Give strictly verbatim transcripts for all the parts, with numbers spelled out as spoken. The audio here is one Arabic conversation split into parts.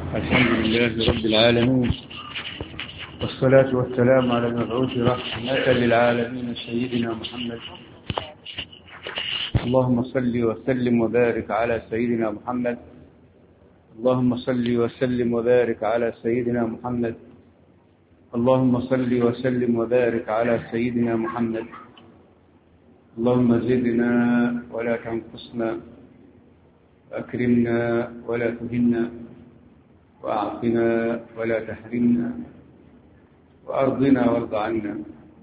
الحمد لله رب العالمين، والصلاة والسلام على المبعوث رحمة للعالمين سيدنا محمد. اللهم صل وسلم وبارك على سيدنا محمد. اللهم صل وسلم وبارك على سيدنا محمد. اللهم صل وسلم وبارك على سيدنا محمد. اللهم زدنا ولا تنقصنا، وأكرمنا ولا تهنا، وأعطنا ولا تحرمنا، وأرضنا وارض عنا،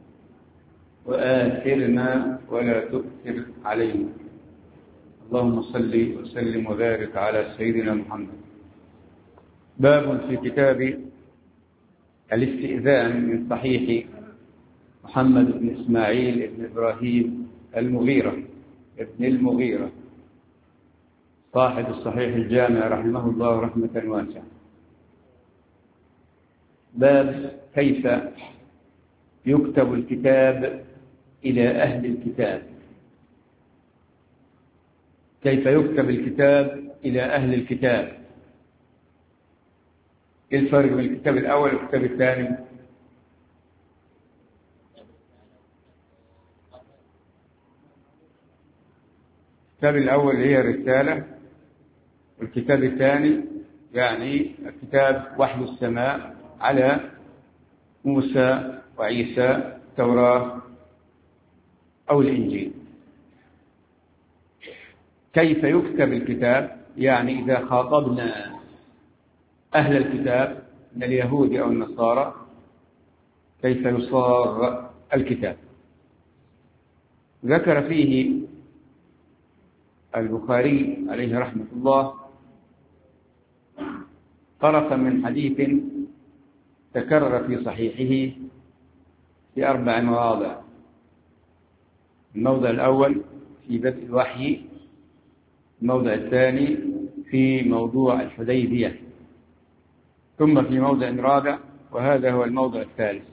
وآثرنا ولا تؤثر علينا. اللهم صل وسلم وبارك على سيدنا محمد. باب في كتاب الاستئذان من صحيح محمد بن إسماعيل بن إبراهيم المغيرة ابن المغيرة صاحب الصحيح الجامع رحمه الله رحمة واسعة. باب كيف يكتب الكتاب إلى أهل الكتاب. كيف يكتب الكتاب إلى أهل الكتاب؟ إيه الفرق بين الكتاب الأول والكتاب الثاني؟ الكتاب الأول هي الرسالة، والكتاب الثاني يعني كتاب وحي السماء على موسى وعيسى، التوراة أو الإنجيل. كيف يكتب الكتاب؟ يعني إذا خاطبنا أهل الكتاب من اليهود أو النصارى كيف يصاغ الكتاب. ذكر فيه البخاري عليه رحمة الله طرفا من حديث تكرر في صحيحه في أربع مواضع. الموضع الأول في بدء الوحي، الموضع الثاني في موضوع الحديبية، ثم في موضع رابع، وهذا هو الموضع الثالث.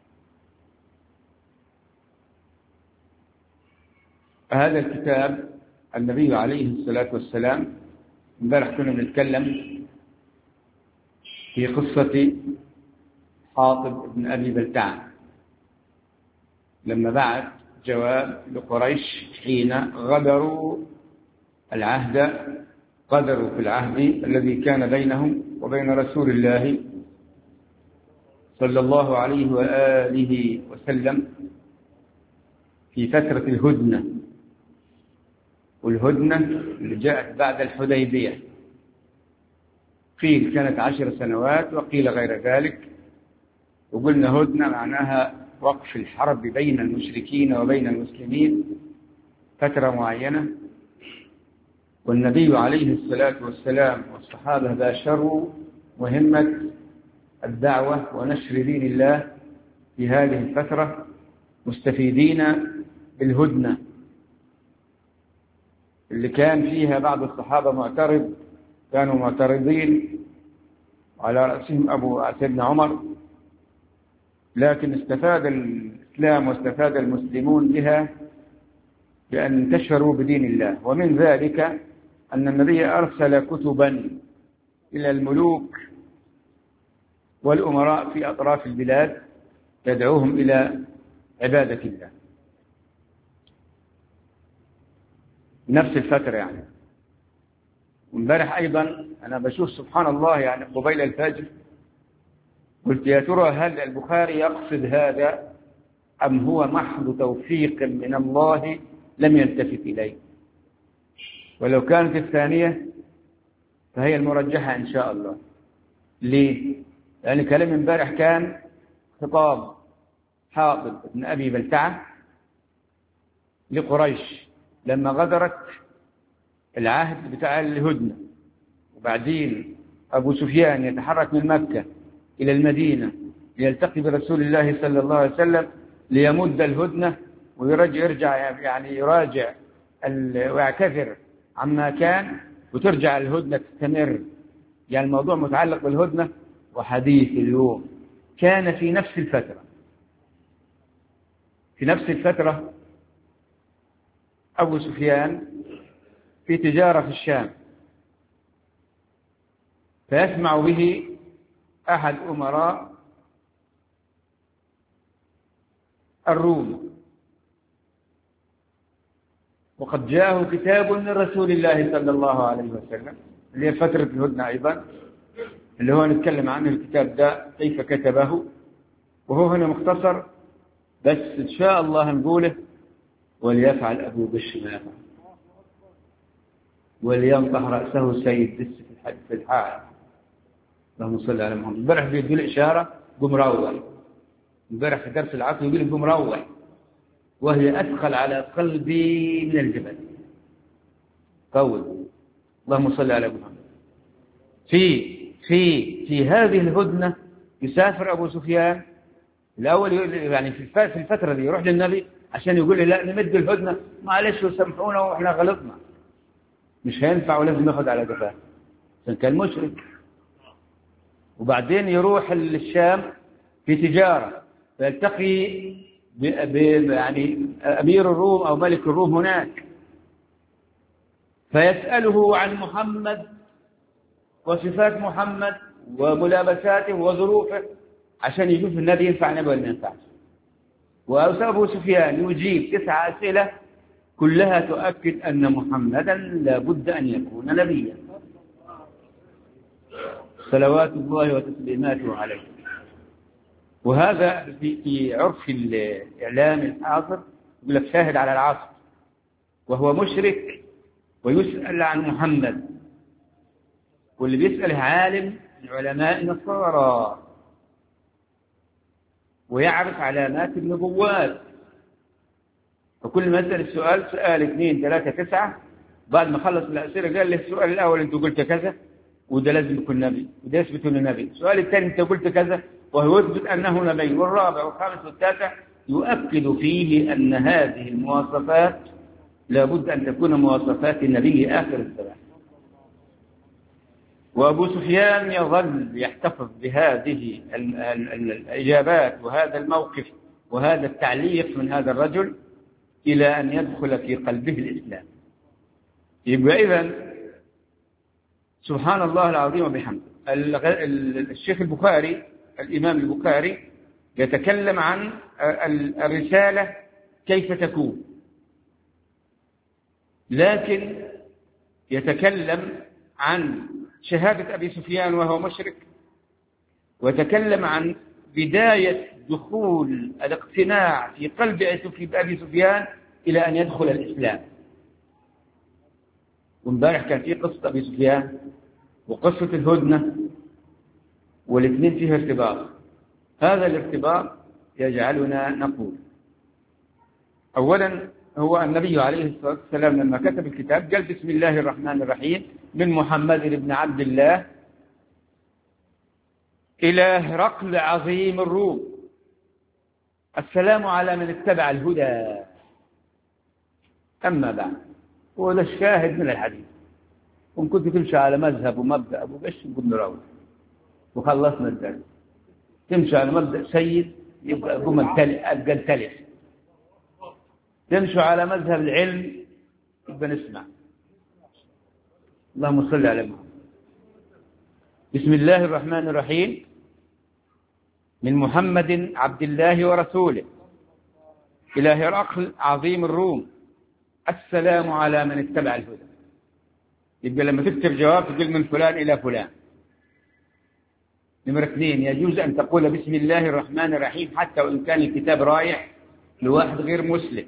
هذا الكتاب النبي عليه الصلاة والسلام، امبارح كنا بنتكلم في قصة حاطب بن أبي بلتعة لما بعث جواب لقريش حين غدروا العهد غدروا في العهد الذي كان بينهم وبين رسول الله صلى الله عليه وآله وسلم في فترة الهدنة. والهدنة اللي جاءت بعد الحديبية قيل كانت عشر سنوات وقيل غير ذلك. وقلنا هدنة معناها وقف الحرب بين المشركين وبين المسلمين فترة معينة، والنبي عليه الصلاة والسلام والصحابة باشروا مهمة الدعوة ونشر دين الله في هذه الفترة مستفيدين بالهدنة اللي كان فيها بعض الصحابة معترض، كانوا معترضين على رأسهم أبو سيدنا عمر، لكن استفاد الإسلام واستفاد المسلمون بها بأن انتشروا بدين الله. ومن ذلك أن النبي أرسل كتبا إلى الملوك والأمراء في أطراف البلاد يدعوهم إلى عبادة الله. نفس الفترة يعني. وامبارح أيضا أنا بشوف سبحان الله يعني قبيل الفجر قلت يا ترى هل البخاري يقصد هذا أم هو محض توفيق من الله لم يلتفت إليه؟ ولو كانت الثانية فهي المرجحة إن شاء الله. ليه؟ لأن كلام امبارح كان خطاب حاطب بن أبي بلتعة لقريش لما غدرت العهد بتاع الهدنة، وبعدين أبو سفيان يتحرك من مكة إلى المدينة ليلتقي برسول الله صلى الله عليه وسلم ليمد الهدنة ويرجع يرجع يعني يراجع ويعتذر عما كان وترجع الهدنة تستمر. يعني الموضوع متعلق بالهدنة. وحديث اليوم كان في نفس الفترة في نفس الفترة أبو سفيان في تجارة في الشام، فيسمع به أحد أمراء الروم، وقد جاءه كتاب من رسول الله صلى الله عليه وسلم، اللي هي فترة الهدنة أيضا، اللي هو نتكلم عنه الكتاب ده كيف كتبه، وهو هنا مختصر، بس إن شاء الله نقوله: وليفعل أبو بش ما يفعل، ولينطح رأسه سيد دس في الحال. اللهم صل على محمد. امبارح بيدوا لي إشارة قم روح، امبارح في درس العصر يقول لي قم روح، وهي أثقل على قلبي من الجبل. قول اللهم صل على محمد. في في في هذه الهدنة يسافر أبو سفيان الأول، يعني في الفترة دي يروح للنبي عشان يقول لي لا نمد الهدنة، معلش وسامحونا وإحنا غلطنا، مش هينفع ولازم ناخد على جفاه عشان كان مشرك. وبعدين يروح للشام في تجارة، فيلتقي ب... ب... يعني أمير الروم أو ملك الروم هناك، فيسأله عن محمد وصفات محمد وملابساته وظروفه عشان يشوف النبي ينفع نبي ولا ما ينفعش. وأبو سفيان يجيب تسع أسئلة كلها تؤكد أن محمدا لابد أن يكون نبيا صلوات الله وتسليماته عليه. وهذا في عرف الإعلام الحاضر يقول لك شاهد على العصر، وهو مشرك ويسأل عن محمد، واللي بيسأله عالم من علماء النصارى ويعرف علامات النبوات، فكل ما يسأل السؤال سؤال اثنين ثلاثة تسعة، بعد ما خلص الأسئلة قال له السؤال الأول أنت قلت كذا وده لازم يكون نبي وده يثبت أنه نبي، السؤال الثاني أنت قلت كذا وهو يثبت أنه نبي، والرابع والخامس والتاسع يؤكد فيه أن هذه المواصفات لابد أن تكون مواصفات النبي آخر الزمان. وأبو سفيان يظل يحتفظ بهذه الإجابات وهذا الموقف وهذا التعليق من هذا الرجل إلى أن يدخل في قلبه الإسلام. يبقى إذن سبحان الله العظيم وبحمده. الشيخ البخاري الإمام البخاري يتكلم عن الرسالة كيف تكون، لكن يتكلم عن شهادة أبي سفيان وهو مشرك، وتكلم عن بداية دخول الاقتناع في قلب أبي سفيان إلى أن يدخل الإسلام. وامبارح كان في قصة أبي سفيان وقصة الهدنة، والاثنين فيها ارتباط. هذا الارتباط يجعلنا نقول أولا هو النبي عليه الصلاة والسلام لما كتب الكتاب قال بسم الله الرحمن الرحيم من محمد بن عبد الله إلى هرقل عظيم الروم، السلام على من اتبع الهدى. أما بعد، هو ده الشاهد من الحديث. وإن كنت تمشي على مذهب ومبدأ أبو بش نقول نروح وخلصنا الدرس. تمشي على مبدأ سيد يبقى قم أبقى التلف. تمشي على مذهب العلم يبقى نسمع. اللهم صل على محمد. بسم الله الرحمن الرحيم من محمد عبد الله ورسوله إلى هرقل عظيم الروم، السلام على من اتبع الهدى. يبقى لما تكتب جواب تقول من فلان إلى فلان. نمرة اثنين، يجوز أن تقول بسم الله الرحمن الرحيم حتى وإن كان الكتاب رايح لواحد غير مسلم.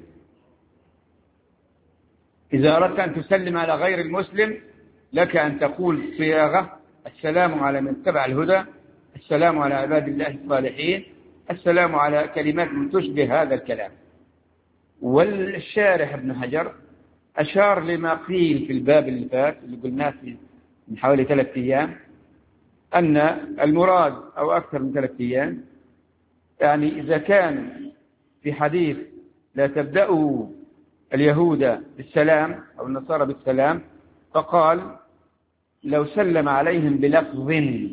إذا أردت أن تسلم على غير المسلم لك أن تقول صياغة السلام على من اتبع الهدى، السلام على عباد الله الصالحين، السلام على كلمات تشبه هذا الكلام. والشارح ابن حجر أشار لما قيل في الباب اللي فات اللي قلناه من حوالي ثلاثة أيام، أن المراد أو أكثر من ثلاثة أيام، يعني إذا كان في حديث لا تبدأوا اليهود بالسلام أو النصارى بالسلام، فقال لو سلم عليهم بلفظ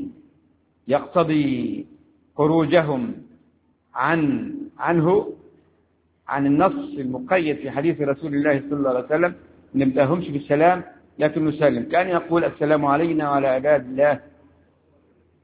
يقتضي خروجهم عن عنه عن النص المقيد في حديث رسول الله صلى الله عليه وسلم، نبدأهمش بالسلام لكن نسلم. كان يقول السلام علينا وعلى عباد الله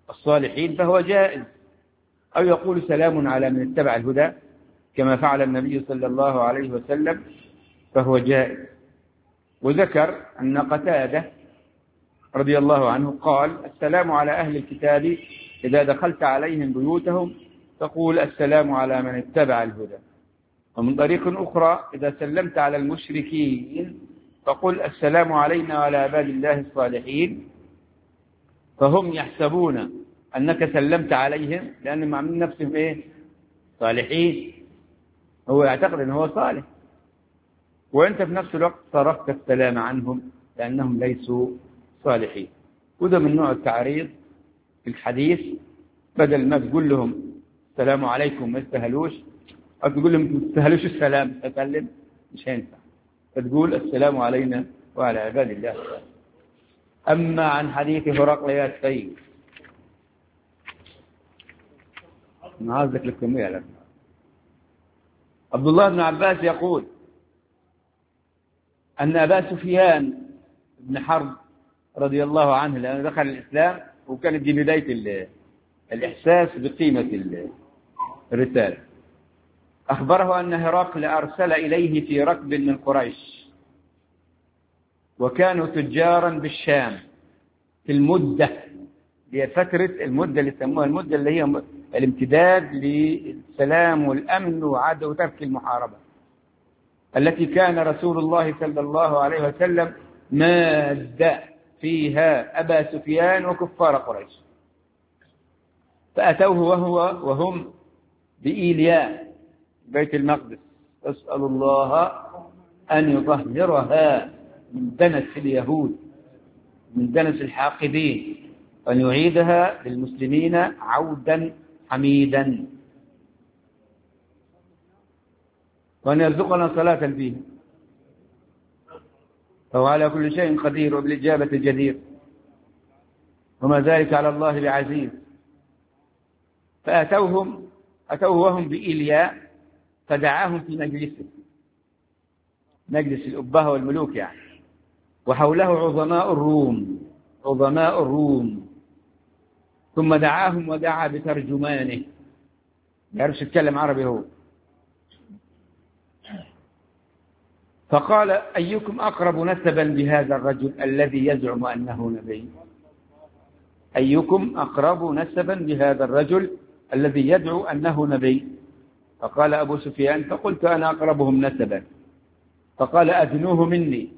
الصالحين فهو جائز، أو يقول سلام على من اتبع الهدى كما فعل النبي صلى الله عليه وسلم فهو جائز. وذكر أن قتادة رضي الله عنه قال السلام على أهل الكتاب إذا دخلت عليهم بيوتهم تقول السلام على من اتبع الهدى. ومن طريق أخرى إذا سلمت على المشركين فقل السلام علينا وعلى عباد الله الصالحين، فهم يحسبون أنك سلمت عليهم لأنهم عاملين نفسهم إيه؟ صالحين، هو يعتقد أنه هو صالح، وأنت في نفس الوقت صرفت السلام عنهم لأنهم ليسوا صالحين. وده من نوع التعريض في الحديث، بدل ما تقول لهم السلام عليكم ما يستهلوش، أو تقول لهم ما تستهلوش السلام تكلم، مش هينفع، فتقول السلام علينا وعلى عباد الله. أما عن حديث هرقل يا سيد نعزك لكم يعلم، عبد الله بن عباس يقول أن أبا سفيان بن حرب رضي الله عنه لأنه دخل الإسلام وكانت دي بداية الإحساس بقيمة الرسالة، أخبره أن هرقل أرسل إليه في ركب من قريش وكانوا تجارا بالشام في المدة، هي فترة المدة اللي يسموها المدة اللي هي الامتداد للسلام والأمن وعدم ترك المحاربة، التي كان رسول الله صلى الله عليه وسلم ماد فيها أبا سفيان وكفار قريش. فأتوه وهو وهم بإيلياء بيت المقدس، أسأل الله أن يطهرها من دنس اليهود من دنس الحاقدين، وأن يعيدها للمسلمين عودا حميدا، وأن يرزقنا صلاة فيه، فهو على كل شيء قدير وبالإجابة جدير، وما ذلك على الله بعزيز. فأتوهم أتوه وهم بإيلياء فدعاهم في مجلسه، مجلس الأبهة والملوك يعني، وحوله عظماء الروم عظماء الروم ثم دعاهم ودعا بترجمانه، ما يعرفش يتكلم عربي هو، فقال أيكم أقرب نسبا بهذا الرجل الذي يزعم أنه نبي؟ أيكم أقرب نسبا بهذا الرجل الذي يدعو أنه نبي؟ فقال أبو سفيان فقلت أنا أقربهم نسبا. فقال أدنوه مني،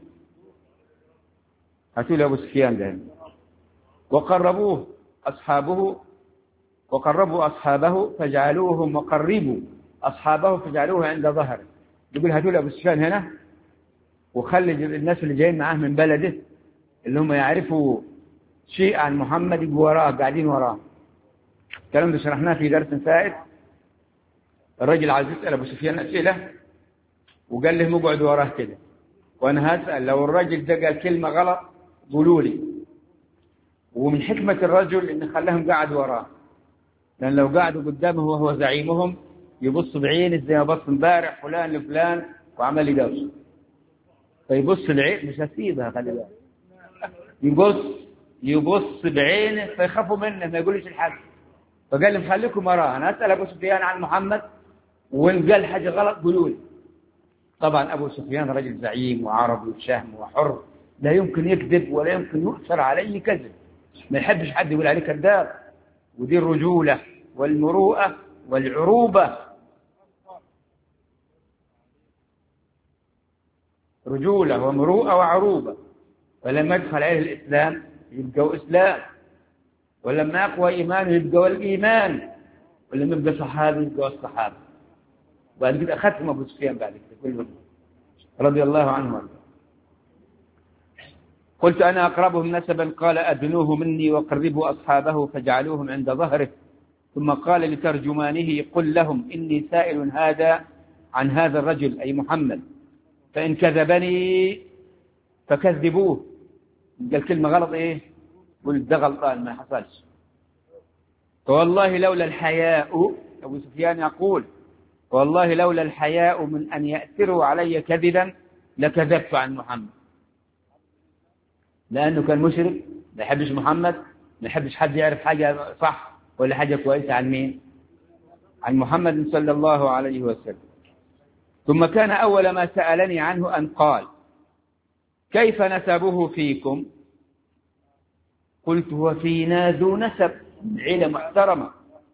هاتوا له أبو سفيان ده، وقربوه أصحابه وقربوا أصحابه فجعلوهم وقربوا أصحابه فجعلوه عند ظهره، يقول هاتوا له أبو سفيان هنا وخلي الناس اللي جايين معاه من بلده اللي هم يعرفوا شيء عن محمد وراه قاعدين وراه. الكلام ده شرحناه في درس فائت. الرجل عايز يسأل أبو سفيان أسئلة وقال لهم اقعدوا وراه كده وأنا هسأل، لو الرجل ده قال كلمة غلط قولوا لي. ومن حكمة الرجل إن خلاهم قاعد وراه، لأن لو قاعدوا قدامه وهو زعيمهم يبص بعينه زي ما بص امبارح فلان لفلان وعمل يدوس، فيبص العين مش هسيبها، خلي بالك، يبص يبص بعينه فيخافوا منه ما يقولش الحاجة. فقال لهم خليكم وراه، أنا أسأل أبو سفيان عن محمد وإن قال حاجة غلط قولوا لي. طبعا أبو سفيان رجل زعيم وعربي وشهم وحر، لا يمكن يكذب ولا يمكن يؤثر عليه كذب، ما يحبش حد يقول عليه كذاب، ودي الرجولة والمروءة والعروبة، رجولة ومروءة وعروبة. فلما يدخل عليه الإسلام يبقى إسلام، ولما يقوى إيمانه يبقى الإيمان، ولما يبقى صحابي يبقى الصحابة. وبعد كده أخذتهم أبو سفيان بعد كده كلهم رضي الله عنهم. قلت أنا أقربهم نسبا، قال أدنوه مني وقربوا أصحابه فجعلوهم عند ظهره، ثم قال لترجمانه قل لهم إني سائل هذا عن هذا الرجل أي محمد، فإن كذبني فكذبوه. قال كلمة غلط إيه؟ قل ده غلطان ما حصلش. فوالله لولا الحياء، أبو سفيان يقول والله لولا الحياء من أن يأثروا علي كذبا لكذبت عن محمد، لأنه كان مشرك ما يحبش محمد ما يحبش حد يعرف حاجة صح ولا حاجة كويسة عن مين؟ عن محمد صلى الله عليه وسلم. ثم كان أول ما سألني عنه أن قال: كيف نسبه فيكم؟ قلت: هو فينا ذو نسب، عيلة محترمة.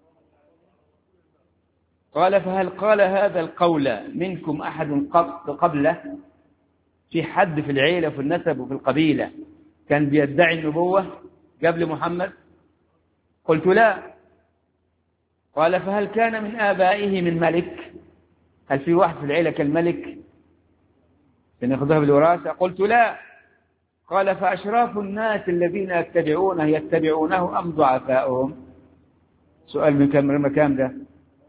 قال: فهل قال هذا القول منكم أحد قبله؟ في حد في العيلة وفي النسب وفي القبيلة كان بيدعي النبوة قبل محمد؟ قلت: لا. قال: فهل كان من آبائه من ملك؟ هل في واحد في العيلة كان ملك بناخذها بالوراثة؟ قلت: لا. قال: فأشراف الناس الذين يتبعونه يتبعونه أم ضعفاؤهم؟ سؤال من كم مكان ده؟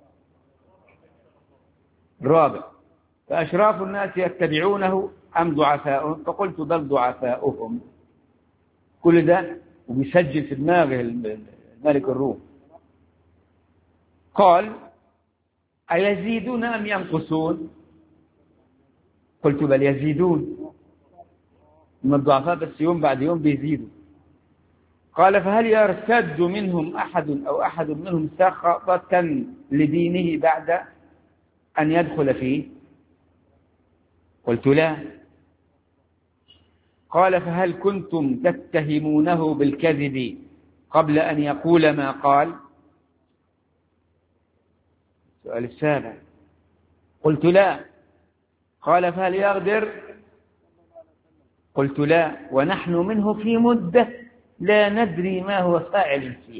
الرابع. فأشراف الناس يتبعونه أم ضعفاؤهم؟ فقلت: بل ضعفاؤهم. كل ده وبيسجل في دماغه الملك الروم. قال: أيزيدون أم ينقصون؟ قلت: بل يزيدون، من الضعفاء بس يوم بعد يوم بيزيدوا. قال: فهل يرتد منهم أحد أو أحد منهم سخطة لدينه بعد أن يدخل فيه؟ قلت: لا. قال: فهل كنتم تتهمونه بالكذب قبل أن يقول ما قال؟ السؤال السابع. قلت: لا. قال: فهل يغدر؟ قلت: لا، ونحن منه في مدة لا ندري ما هو فاعل فيها.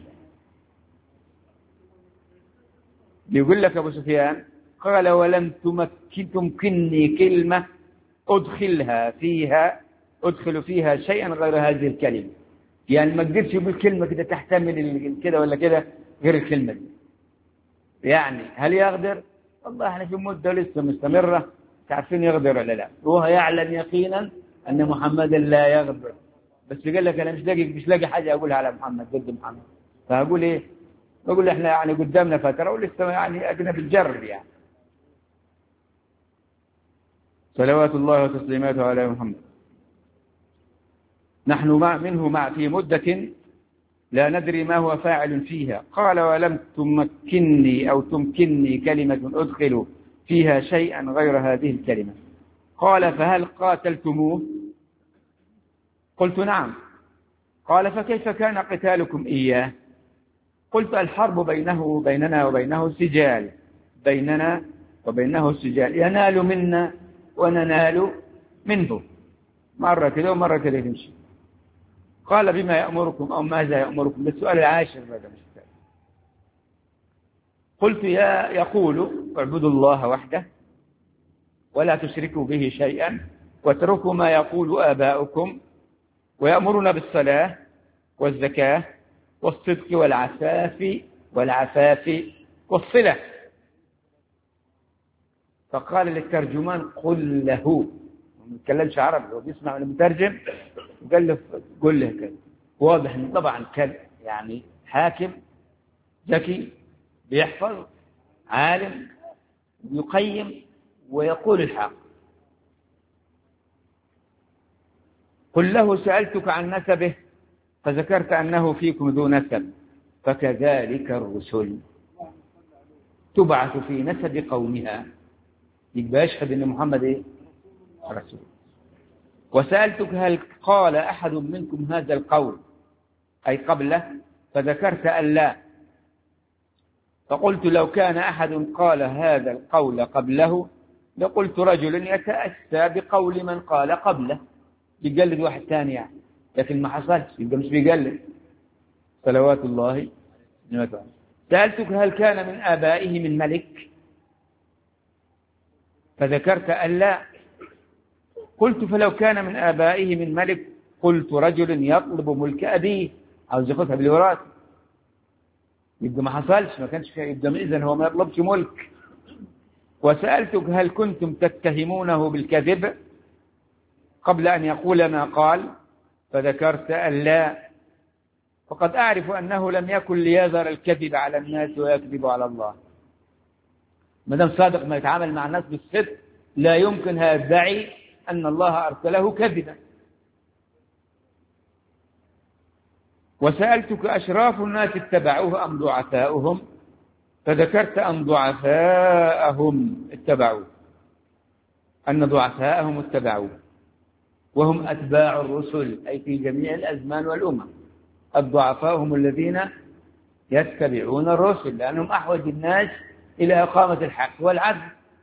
يقول لك أبو سفيان: قال: ولم تمكن تمكنني كلمة أدخلها فيها أدخل فيها شيئا غير هذه الكلمة. يعني ما قدرش يقول كلمة كده تحتمل كده ولا كده غير الكلمة دي. يعني هل يغدر؟ والله احنا في مدة لسه مستمرة، تعرفين يغدر ولا لا؟ وهو يعلم يقينا أن محمدا لا يغدر، بس قال لك أنا مش لاقي مش لاقي حاجة أقولها على محمد ضد محمد، فأقول إيه؟ بقول إحنا يعني قدامنا فترة ولسه يعني أجنبي الجرب يعني. صلوات الله وتسليماته على محمد. نحن مع منه مع في مدة لا ندري ما هو فاعل فيها. قال: ولم تمكنني أو تمكنني كلمة أدخل فيها شيئا غير هذه الكلمة. قال: فهل قاتلتموه؟ قلت: نعم. قال: فكيف كان قتالكم إياه؟ قلت: الحرب بينه وبيننا وبينه سجال، بيننا وبينه سجال، ينال منا وننال منه، مرة كده ومرة كده تمشي. قال: بما يأمركم أو ماذا يأمركم؟ بالسؤال العاشر ماذا مش الثالث. قلت: يا يقول: اعبدوا الله وحده ولا تشركوا به شيئا واتركوا ما يقول آباؤكم، ويأمرنا بالصلاة والزكاة والصدق والعفاف والعفاف والصلة. فقال للترجمان: قل له، ما بيتكلمش عربي، هو بيسمع المترجم وقال له قل له كده. واضح ان طبعا كان يعني حاكم ذكي بيحفظ عالم يقيم ويقول الحق. قل له: سألتك عن نسبه فذكرت أنه فيكم ذو نسب، فكذلك الرسل تبعث في نسب قومها. يبقى يشهد أن محمد إيه؟ رسول. وسألتك: هل قال أحد منكم هذا القول أي قبله؟ فذكرت أن لا. فقلت: لو كان أحد قال هذا القول قبله لقلت رجل يتأسى بقول من قال قبله، يقلد واحد ثاني يعني، لكن ما حصلش، يبقى مش بيقلد. صلوات الله وسلامه. سألتك: هل كان من آبائه من ملك؟ فذكرت أن لا. قلت: فلو كان من آبائه من ملك قلت رجل يطلب ملك أبيه، عاوز ياخذها بالوراثة، يبقى ما حصلش، ما كانش فيها، يبقى إذن هو ما يطلبش ملك. وسألتك: هل كنتم تتهمونه بالكذب قبل أن يقول ما قال؟ فذكرت أن لا. فقد أعرف أنه لم يكن ليظهر الكذب على الناس ويكذب على الله. ما دام صادق ما يتعامل مع الناس بالصدق لا يمكن يدعي أن الله أرسله كذبا. وسألتك أشراف الناس اتبعوه أم ضعفاؤهم، فذكرت أن ضعفاءهم اتبعوه، أن ضعفاءهم اتبعوه، وهم أتباع الرسل أي في جميع الأزمان والأمم. الضعفاء هم الذين يتبعون الرسل لأنهم أحوج الناس إلى إقامة الحق والعدل.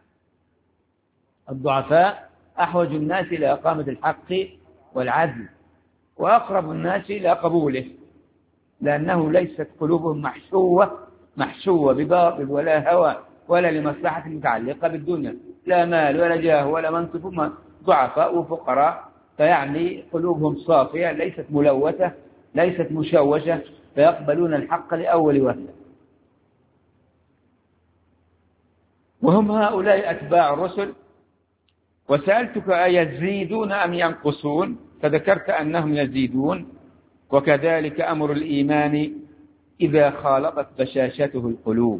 الضعفاء أحوج الناس إلى إقامة الحق والعدل، وأقرب الناس إلى قبوله، لأنه ليست قلوبهم محشوة محشوة بباطل ولا هوى ولا لمصلحة متعلقة بالدنيا، لا مال ولا جاه ولا منصب، هم ضعفاء وفقراء، فيعني قلوبهم صافية ليست ملوثة ليست مشوشة، فيقبلون الحق لأول وهلة. وهم هؤلاء أتباع الرسل. وسألتك أيزيدون أم ينقصون، فذكرت أنهم يزيدون، وكذلك أمر الإيمان إذا خالطت بشاشته القلوب،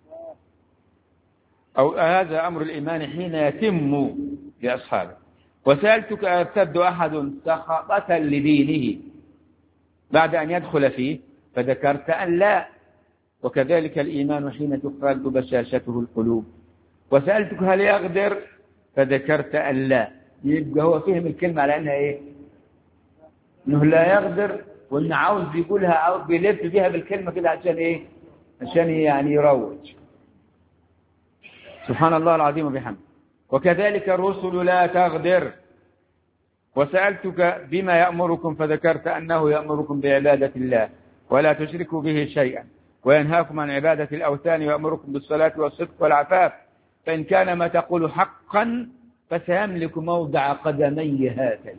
أو هذا أمر الإيمان حين يتم لأصحابه. وسألتك أيرتد أحد سخطة لدينه بعد أن يدخل فيه، فذكرت أن لا، وكذلك الإيمان حين تخالط بشاشته القلوب. وسألتك هل يغدر، فذكرت أن لا. يبقى هو فهم الكلمة على أنها إيه؟ أنه لا يغدر، وأنه عاوز يقولها، عاوز بيلف بيها بالكلمة كده عشان إيه؟ عشان يعني يروج. سبحان الله العظيم وبحمده. وكذلك الرسل لا تغدر. وسألتك بما يأمركم، فذكرت أنه يأمركم بعبادة الله ولا تشركوا به شيئا، وينهاكم عن عبادة الأوثان، ويأمركم بالصلاة والصدق والعفاف، فإن كان ما تقول حقا فسيملك موضع قدمي هاتين.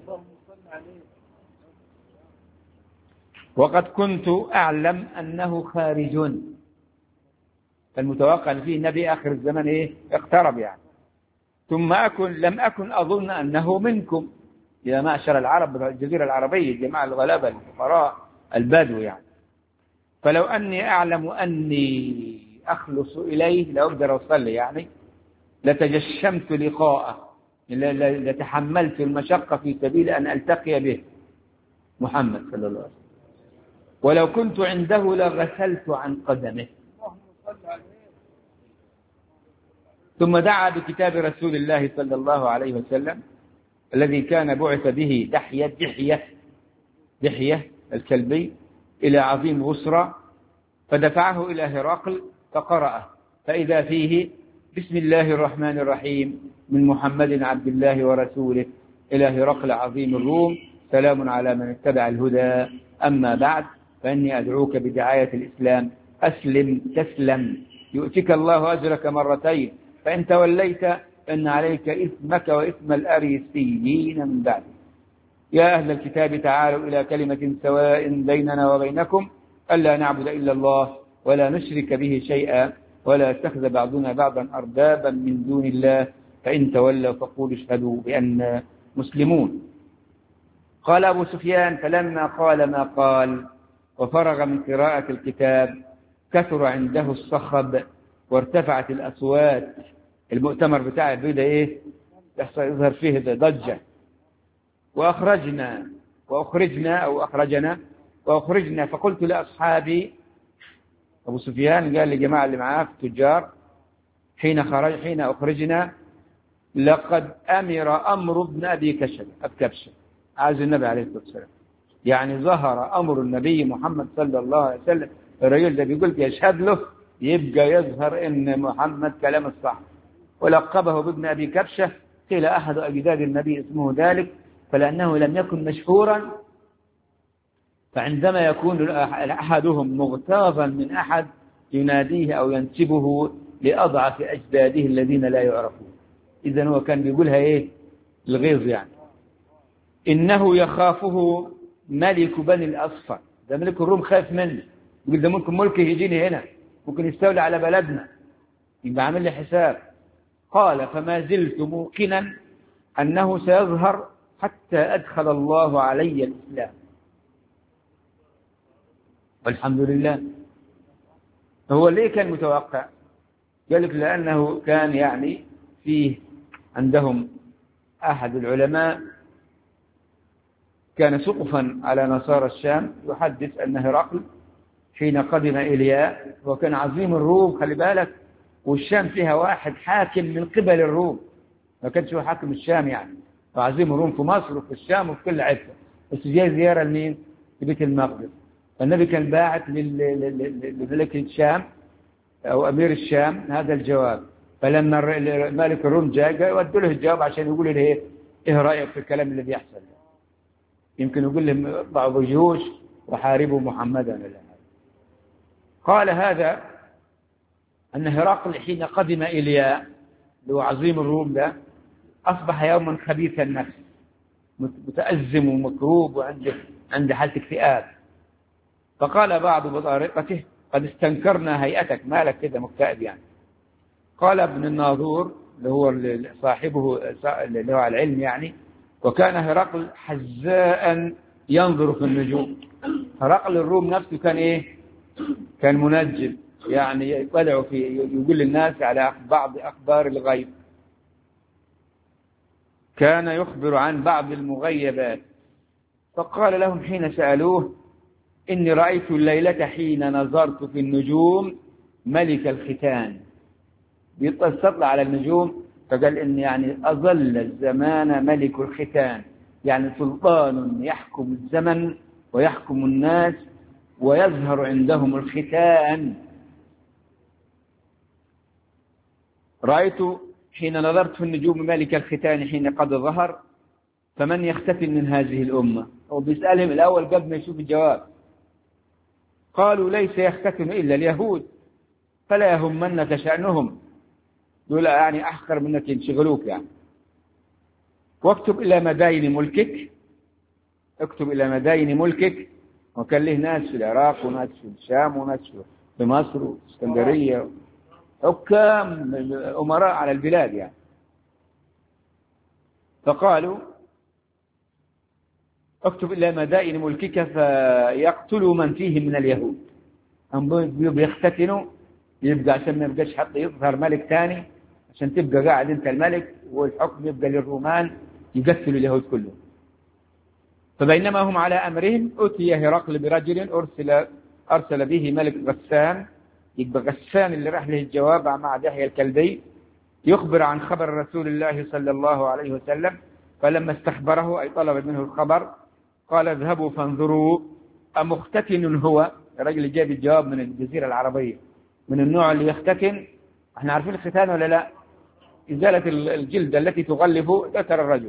وقد كنت أعلم أنه خارج، فالمتوقع فيه نبي آخر الزمن إيه؟ اقترب يعني. ثم أكن لم أكن أظن أنه منكم يا معشر العرب، الجزيرة العربية، جماعة الغلابة الفقراء البدو يعني. فلو أني أعلم أني أخلص إليه لو أقدر أصلي يعني، لتجشمت لقاءه، لتحملت المشقة في سبيل أن ألتقي به محمد صلى الله عليه وسلم، ولو كنت عنده لغسلت عن قدمه. ثم دعا بكتاب رسول الله صلى الله عليه وسلم الذي كان بعث به دحية دحية دحية الكلبي إلى عظيم بصرى، فدفعه إلى هرقل فقرأه، فإذا فيه: بسم الله الرحمن الرحيم، من محمد عبد الله ورسوله إلى هرقل عظيم الروم، سلام على من اتبع الهدى، أما بعد، فإني أدعوك بدعاية الإسلام، أسلم تسلم يؤتك الله أجرك مرتين، فإن توليت فإن عليك إثمك وإثم الأريسيين من بعد. يا أهل الكتاب تعالوا إلى كلمة سواء بيننا وبينكم ألا نعبد إلا الله ولا نشرك به شيئا ولا يتخذ بعضنا بعضا أربابا من دون الله، فإن تولوا فقولوا اشهدوا بأننا مسلمون. قال أبو سفيان: فلما قال ما قال وفرغ من قراءة الكتاب كثر عنده الصخب وارتفعت الأصوات. المؤتمر بتاع البيضة إيه؟ يحصل يظهر فيه ضجة. وأخرجنا وأخرجنا أو أخرجنا وأخرجنا فقلت لأصحابي، أبو سفيان قال لجماعة اللي معاه في التجار حين خرج حين أخرجنا: لقد أمر أمر ابن أبي كشف أبكبش، عز النبي عليه الصلاة والسلام، يعني ظهر أمر النبي محمد صلى الله عليه وسلم. الرجل ده بيقول يشهد له، يبقى يظهر إن محمد كلام الصح. ولقبه بابن أبي كبشة، قيل أحد أجداد النبي اسمه ذلك، فلأنه لم يكن مشهورا، فعندما يكون أحدهم مغتاظا من أحد يناديه أو ينسبه لأضعف أجداده الذين لا يعرفون. إذن هو كان بيقولها إيه؟ الغيظ يعني. إنه يخافه ملك بني الأصفر، ده ملك الروم خايف منه، يقول ده ممكن ملكه يجيني هنا، ممكن يستولي على بلدنا، يبقى عامل لي حساب. قال: فما زلت موقنا أنه سيظهر حتى أدخل الله علي الإسلام، والحمد لله. هو ليه كان متوقع؟ قال لك لأنه كان يعني فيه عندهم أحد العلماء كان سقفا على نصارى الشام، يحدث أن هرقل حين قدم إلياء وكان عظيم الروم، خلي بالك، والشام فيها واحد حاكم من قبل الروم، ما كانش هو حاكم الشام يعني، وعظيم الروم في مصر وفي الشام وفي كل حته، بس جاي زيارة لمين؟ لبيت المقدس. فالنبي كان باعت لملك الشام أو أمير الشام هذا الجواب، فلما مالك الروم جاء يودوا له الجواب عشان يقول له إيه إيه رأيك في الكلام اللي بيحصل، يمكن يقول لهم اطلعوا بجيوش وحاربوا محمدا ولا حاجة. قال هذا أن هرقل حين قدم إلياء اللي هو عظيم الروم ده أصبح يوما خبيث النفس، متأزم ومكروب وعنده عنده حالة اكتئاب. فقال بعض بطارقته قد استنكرنا هيئتك، مالك كده مكتئب يعني. قال ابن الناظور اللي هو صاحبه اللي هو على العلم يعني، وكان هرقل حزاء ينظر في النجوم. هرقل الروم نفسه كان ايه؟ كان منجم يعني، يطلع في يقول للناس على بعض أخبار الغيب، كان يخبر عن بعض المغيبات. فقال لهم حين سألوه إني رأيت الليلة حين نظرت في النجوم ملك الختان، بيتطلع على النجوم، فقال إن يعني أظل الزمان ملك الختان، يعني سلطان يحكم الزمن ويحكم الناس ويظهر عندهم الختان. رأيت حين نظرت في النجوم ملك الختان حين قد ظهر، فمن يختفي من هذه الأمة؟ وبيسألهم الأول قبل ما يشوف الجواب. قالوا ليس يختفن إلا اليهود فلا يهمنك شأنهم، دول يعني أحقر منك ينشغلوك يعني. واكتب إلى مداين ملكك، اكتب إلى مداين ملكك. وكان له ناس في العراق وناس في الشام وناس في مصر واسكندرية، حكام أمراء على البلاد يعني. فقالوا اكتب إلى مدائن ملكك فيقتلوا من فيهم من اليهود. هم بيختتنوا يبقى عشان ما يبقاش حد يظهر ملك ثاني، عشان تبقى قاعد انت الملك والحكم يبقى للرومان، يقتلوا اليهود كلهم. فبينما هم على أمرهم أتي هرقل برجل أرسل أرسل به ملك غسان، يبقى غسان اللي راح له الجواب مع دحية الكلبي، يخبر عن خبر رسول الله صلى الله عليه وسلم. فلما استخبره أي طلب منه الخبر قال اذهبوا فانظروا أمختتن هو. الرجل جاب الجواب من الجزيرة العربية، من النوع اللي يختتن، احنا عارفين الختان ولا لا؟ إزالة الجلد التي تغلف ذكر الرجل.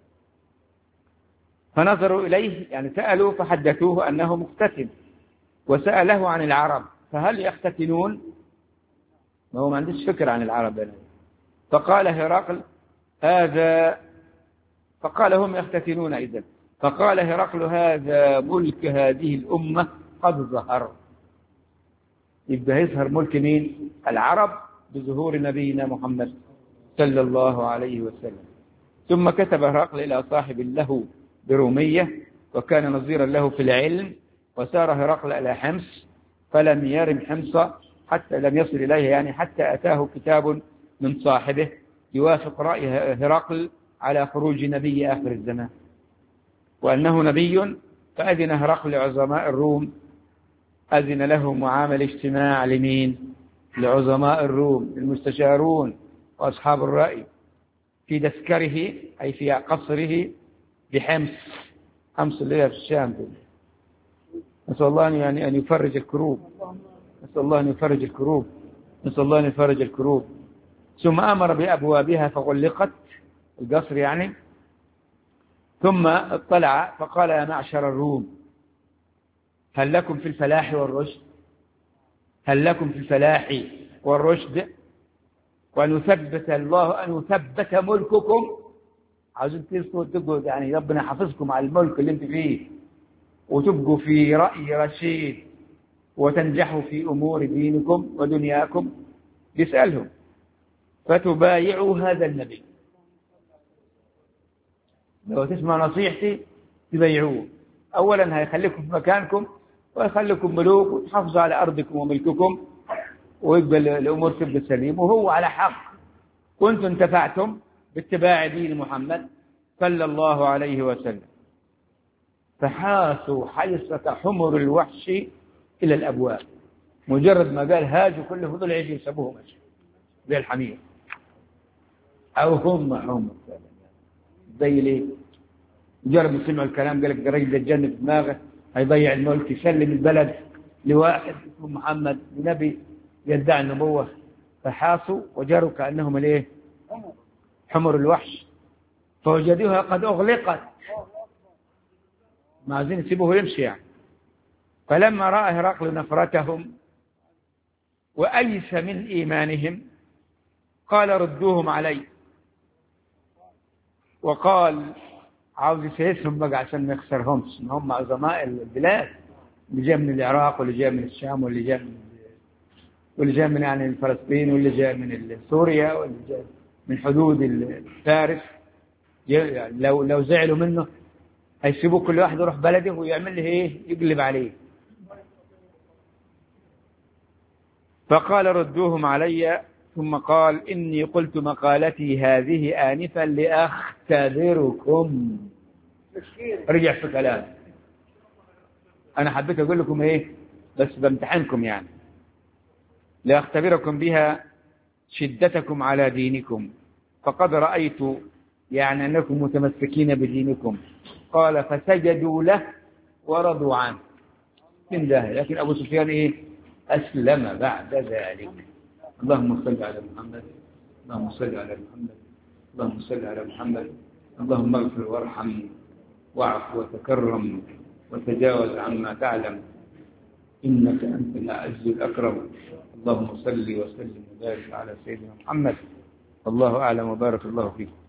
فنظروا إليه يعني سألوا فحدثوه أنه مختتن، وسأله عن العرب فهل يختتنون؟ ما هو ما عندش فكرة عن العرب يعني. فقال هرقل هذا، فقال هم يختتنون إذن. فقال هرقل هذا ملك هذه الأمة قد ظهر. يبقى يظهر ملك مين؟ العرب بظهور نبينا محمد صلى الله عليه وسلم. ثم كتب هرقل إلى صاحب له برومية وكان نظيرا له في العلم، وسار هرقل إلى حمص فلم يرم حمص حتى لم يصل إليه يعني حتى أتاه كتاب من صاحبه يوافق رأي هرقل على خروج نبي آخر الزمان وأنه نبي. فأذن هرقل لعظماء الروم، أذن له معامل اجتماع لمين؟ لعظماء الروم المستشارون وأصحاب الرأي في دسكره أي في قصره بحمص. حمص اللي هي في الشام. نسأل الله يعني أن يفرج الكروب، نسأل الله أن يفرج الكروب، نسأل الله أن يفرج الكروب. ثم أمر بأبوابها فغلقت، القصر يعني. ثم اطلع فقال يا معشر الروم هل لكم في الفلاح والرشد؟ هل لكم في الفلاح والرشد؟ وأن يثبت الله أن يثبت ملككم. عاوزين تبقوا يعني ربنا حافظكم على الملك اللي انت فيه، وتبقوا في رأي رشيد، وتنجحوا في أمور دينكم ودنياكم. يسألهم فتبايعوا هذا النبي، لو تسمع نصيحتي تبايعوه. أولا هيخليكم في مكانكم ويخليكم ملوك وتحافظوا على أرضكم وملككم، ويبقى الأمور تبقى سليم وهو على حق. كنتم انتفعتم باتباع دين محمد صلى الله عليه وسلم. فحاثوا حيصة حمر الوحش إلى الأبواب. مجرد ما قال هاجوا كل فضل عيش يسبوه ماشي زي الحمير أو هم هم زي ليه. مجرد ما سمعوا الكلام قال لك الراجل ده الجنة في دماغه هيضيع الملك، يسلم البلد لواحد اسمه محمد نبي يدعي النبوة. فحاصوا وجروا كأنهم الايه حمر الوحش، فوجدوها قد أغلقت، ما عايزين يسيبوه يمشي يعني. فلما رأى هرقل نفرتهم وأيس من إيمانهم قال ردوهم علي، وقال عاوز يسيسهم بقى عشان ما يخسرهمش، ان هم عظماء البلاد، اللي جاء من العراق واللي جاء من الشام واللي جاء من واللي جاء من يعني فلسطين واللي جاء من سوريا واللي جاء من حدود فارس. يعني لو لو زعلوا منه هيسيبوا كل واحد يروح بلده ويعمل له ايه يقلب عليه. فقال ردوهم علي، ثم قال إني قلت مقالتي هذه آنفا لأختبركم. رجع في كلام، أنا حبيت أقول لكم إيه بس بامتحنكم يعني، لأختبركم بها شدتكم على دينكم، فقد رأيت يعني أنكم متمسكين بدينكم. قال فسجدوا له ورضوا عنه من ده. لكن أبو سفيان إيه أسلم بعد ذلك. اللهم صل على محمد، اللهم صل على محمد، اللهم صل على محمد. اللهم اغفر وارحم واعف وتكرم وتجاوز عما تعلم، إنك أنت الأعز الأكرم. اللهم صل وسلم وبارك على سيدنا محمد. الله أعلم وبارك الله فيك.